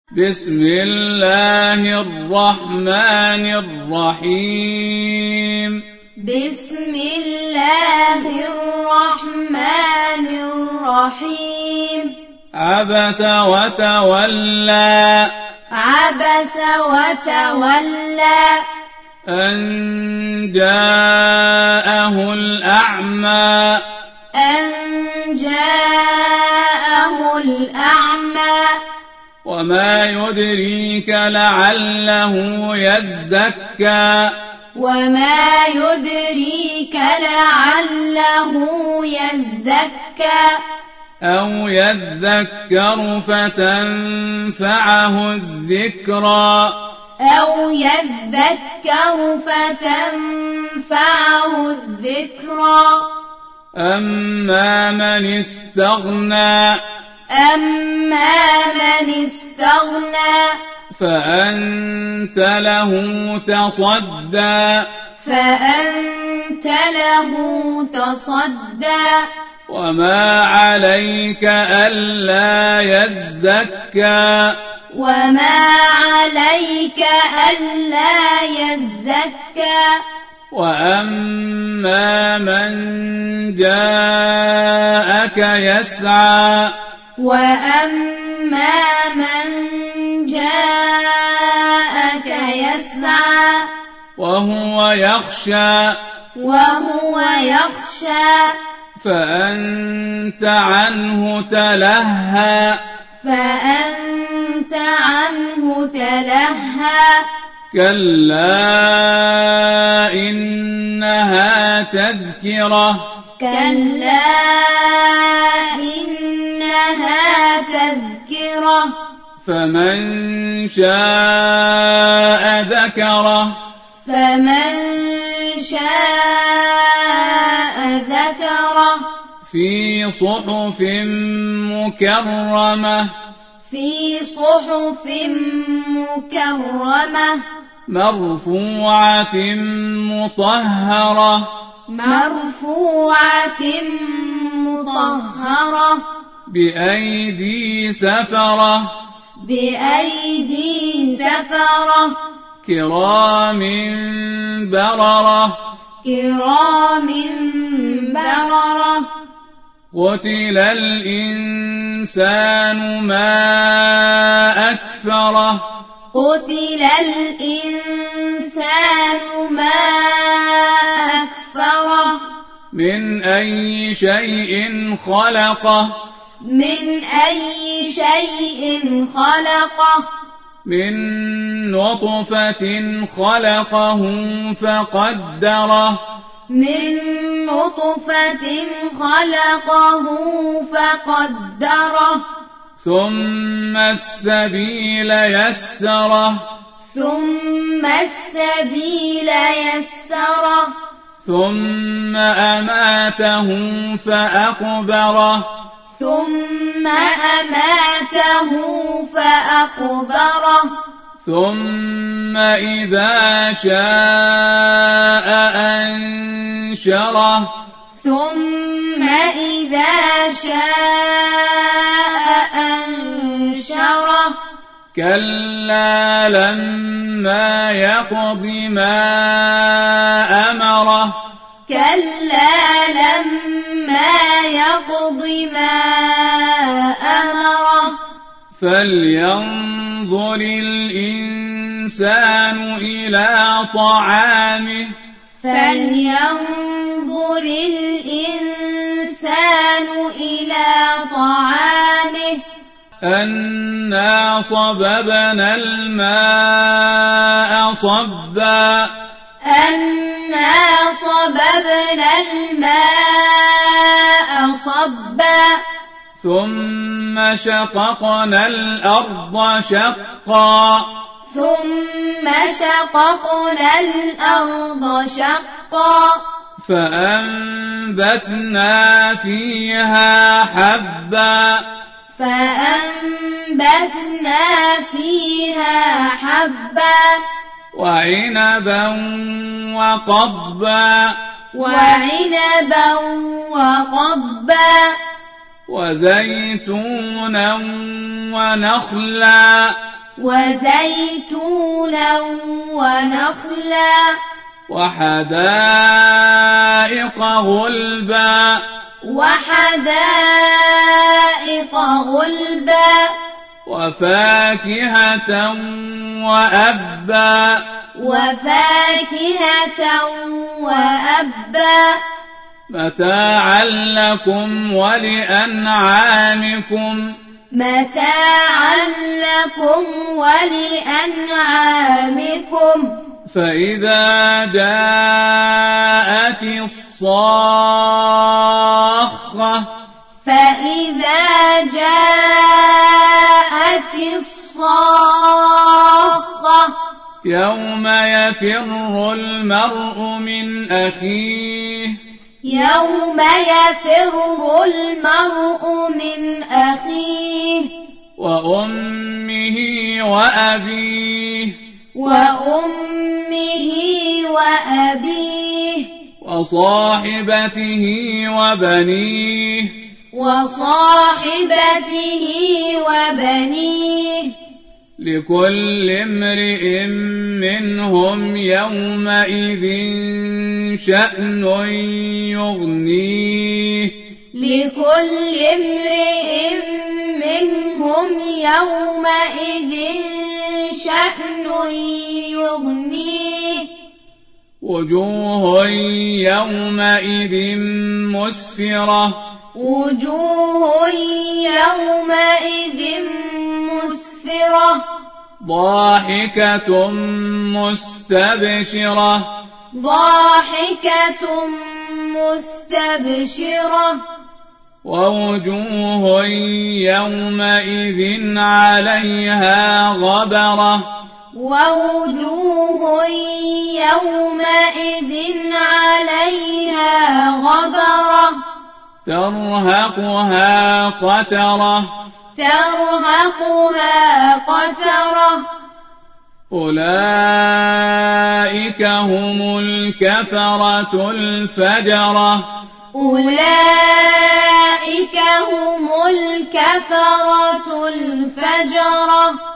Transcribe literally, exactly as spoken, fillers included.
بسم الله الرحمن الرحيم بسم الله الرحمن الرحيم عبس وتولى عبس وتولى أن جاءه الأعمى أن جاءه الأعمى وما يدريك لعله يزكى وما يدريك لعله يزكى أو يذكر فتنفعه الذكرى أو يذكر فتنفعه الذكرى أما من استغنى أما من استغنى فأنت له تصدى فأنت له تصدى وما عليك ألا يزكى وما عليك ألا يزكى وأما من جاءك يسعى وأما من جاءك يسعى وهو يخشى وهو يخشى فأنت عنه تلهى فأنت عنه تلهى كلا إنها تذكرة كلا إنها تذكرة فمن شاء ذكره فمن شاء ذكره في صحف مكرمة في صحف مكرمة مرفوعة مطهرة مرفوعة مطهرة بأيدي سفرة بأيدي سفرة كرام بررة كرام بررة قتل الإنسان ما أكفره قتل الإنسان ما أكفره من أي شيء خلقه من أي شيء خلقه من نطفة خلقه فقدره من نطفة خلقه فقدره ثم السبيل يسره ثم السبيل يسره ثم أماته فأقبره ثم أماته فأقبره ثم إذا شاء أنشره ثم إذا شاء أنشره كلا لما يقض ما أمره كلا لما يقض ما أمره فلينظر الإنسان إلى طعامه فلينظر الإنسان إلى طعامه أنا صببنا الماء صبا أنا صببنا الماء صبا ثم شققنا الأرض شقا ثم شققنا الأرض شقا فأنبتنا فيها حبا فأنبتنا فيها حبا وعنبا وقضبا وعنبا وقضبا وزيتونا ونخلا وزيتونا ونخلا وحدائق غلبا وحدائق غلبا وفاكهة وأبا وفاكهة وأبا متاعا لكم ولأنعامكم متاعا لكم ولأنعامكم فإذا جاءت الصاخة فإذا جاءت الصاخة يوم يفر المرء من أخيه يوم يفر المرء من أخيه وأمه وأبيه وأمه وأبيه وصاحبته وبنيه وصاحبته وبنيه لكل امرئ منهم يومئذ شأن يغنيه لكل امرئ منهم يومئذ شأن يغنيه وجوه يومئذ مسفرة وجوه يومئذ مسفرة ضاحكة مستبشرة ضاحكة مستبشرة ووجوه يومئذ عليها غبرة ووجوه يومئذ عليها غبرة ترهقها قترة ترهقها قترة أولئك هم الكفرة الفجرة أولئك هم الكفرة الفجرة